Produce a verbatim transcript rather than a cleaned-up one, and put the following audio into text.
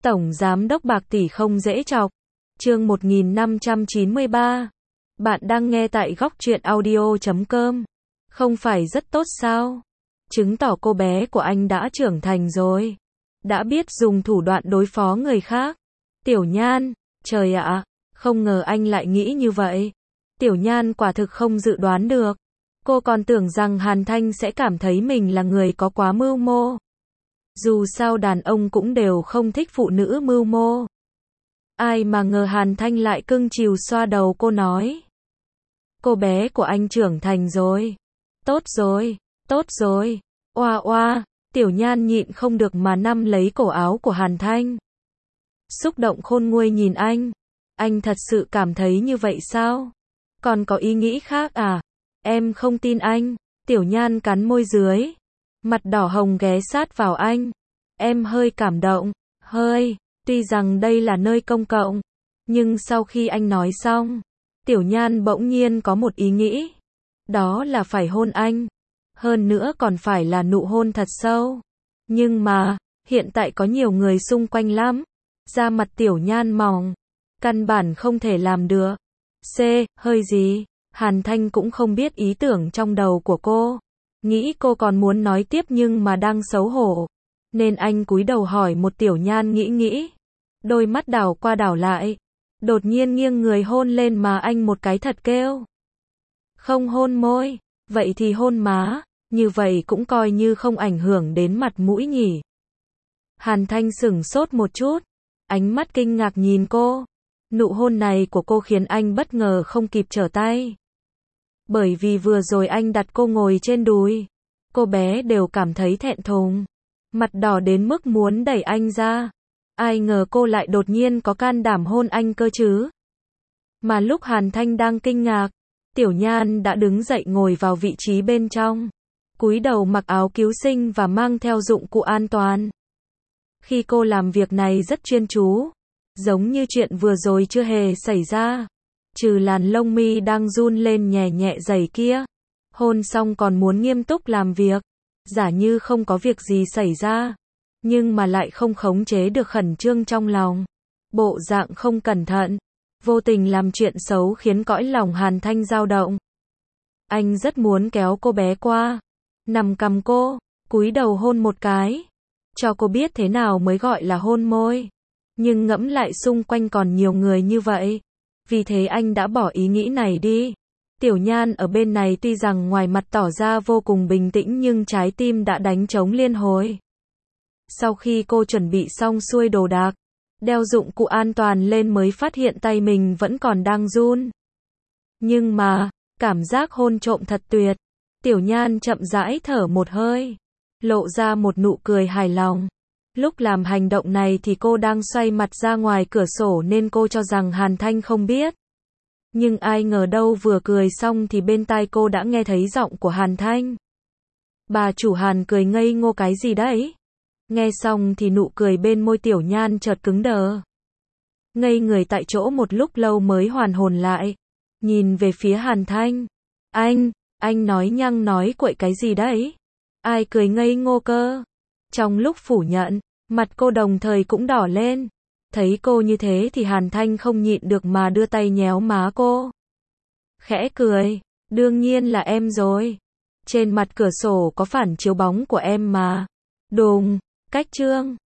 Tổng Giám đốc bạc tỷ không dễ chọc. Chương một nghìn năm trăm chín mươi ba. Bạn đang nghe tại góc truyện audio chấm com. Không phải rất tốt sao? Chứng tỏ cô bé của anh đã trưởng thành rồi. Đã biết dùng thủ đoạn đối phó người khác. Tiểu Nhan, trời ạ, không ngờ anh lại nghĩ như vậy. Tiểu Nhan quả thực không dự đoán được. Cô còn tưởng rằng Hàn Thanh sẽ cảm thấy mình là người có quá mưu mô. Dù sao đàn ông cũng đều không thích phụ nữ mưu mô. Ai mà ngờ Hàn Thanh lại cưng chiều xoa đầu cô nói. Cô bé của anh trưởng thành rồi. Tốt rồi, tốt rồi. Oa oa, Tiểu Nhan nhịn không được mà nắm lấy cổ áo của Hàn Thanh. Xúc động khôn nguôi nhìn anh. Anh thật sự cảm thấy như vậy sao? Còn có ý nghĩ khác à? Em không tin anh. Tiểu Nhan cắn môi dưới. Mặt đỏ hồng ghé sát vào anh. Em hơi cảm động. Hơi. Tuy rằng đây là nơi công cộng. Nhưng sau khi anh nói xong. Tiểu Nhan bỗng nhiên có một ý nghĩ. Đó là phải hôn anh. Hơn nữa còn phải là nụ hôn thật sâu. Nhưng mà, hiện tại có nhiều người xung quanh lắm. Da mặt Tiểu Nhan mỏng. Căn bản không thể làm được. C. Hơi gì? Hàn Thanh cũng không biết ý tưởng trong đầu của cô. Nghĩ cô còn muốn nói tiếp nhưng mà đang xấu hổ. Nên anh cúi đầu hỏi một Tiểu Nhan nghĩ nghĩ. Đôi mắt đảo qua đảo lại. Đột nhiên nghiêng người hôn lên má anh một cái thật kêu. Không hôn môi. Vậy thì hôn má. Như vậy cũng coi như không ảnh hưởng đến mặt mũi nhỉ. Hàn Thanh sửng sốt một chút. Ánh mắt kinh ngạc nhìn cô. Nụ hôn này của cô khiến anh bất ngờ không kịp trở tay. Bởi vì vừa rồi anh đặt cô ngồi trên đùi. Cô bé đều cảm thấy thẹn thùng. Mặt đỏ đến mức muốn đẩy anh ra. Ai ngờ cô lại đột nhiên có can đảm hôn anh cơ chứ. Mà lúc Hàn Thanh đang kinh ngạc, Tiểu Nhan đã đứng dậy ngồi vào vị trí bên trong. Cúi đầu mặc áo cứu sinh và mang theo dụng cụ an toàn. Khi cô làm việc này rất chuyên chú. Giống như chuyện vừa rồi chưa hề xảy ra. Trừ làn lông mi đang run lên nhẹ nhẹ dày kia. Hôn xong còn muốn nghiêm túc làm việc. Giả như không có việc gì xảy ra. Nhưng mà lại không khống chế được khẩn trương trong lòng. Bộ dạng không cẩn thận. Vô tình làm chuyện xấu khiến cõi lòng Hàn Thanh dao động. Anh rất muốn kéo cô bé qua. Nằm cầm cô. Cúi đầu hôn một cái. Cho cô biết thế nào mới gọi là hôn môi. Nhưng ngẫm lại xung quanh còn nhiều người như vậy. Vì thế anh đã bỏ ý nghĩ này đi. Tiểu Nhan ở bên này tuy rằng ngoài mặt tỏ ra vô cùng bình tĩnh nhưng trái tim đã đánh trống liên hồi. Sau khi cô chuẩn bị xong xuôi đồ đạc, đeo dụng cụ an toàn lên mới phát hiện tay mình vẫn còn đang run. Nhưng mà, cảm giác hôn trộm thật tuyệt. Tiểu Nhan chậm rãi thở một hơi, lộ ra một nụ cười hài lòng. Lúc làm hành động này thì cô đang xoay mặt ra ngoài cửa sổ nên cô cho rằng Hàn Thanh không biết. Nhưng ai ngờ đâu vừa cười xong thì bên tai cô đã nghe thấy giọng của Hàn Thanh. Bà chủ Hàn cười ngây ngô cái gì đấy? Nghe xong thì nụ cười bên môi Tiểu Nhan chợt cứng đờ. Ngây người tại chỗ một lúc lâu mới hoàn hồn lại. Nhìn về phía Hàn Thanh. Anh, anh nói nhăng nói quậy cái gì đấy? Ai cười ngây ngô cơ? Trong lúc phủ nhận, mặt cô đồng thời cũng đỏ lên. Thấy cô như thế thì Hàn Thanh không nhịn được mà đưa tay nhéo má cô. Khẽ cười, đương nhiên là em rồi. Trên mặt cửa sổ có phản chiếu bóng của em mà. Đùng, cách trương.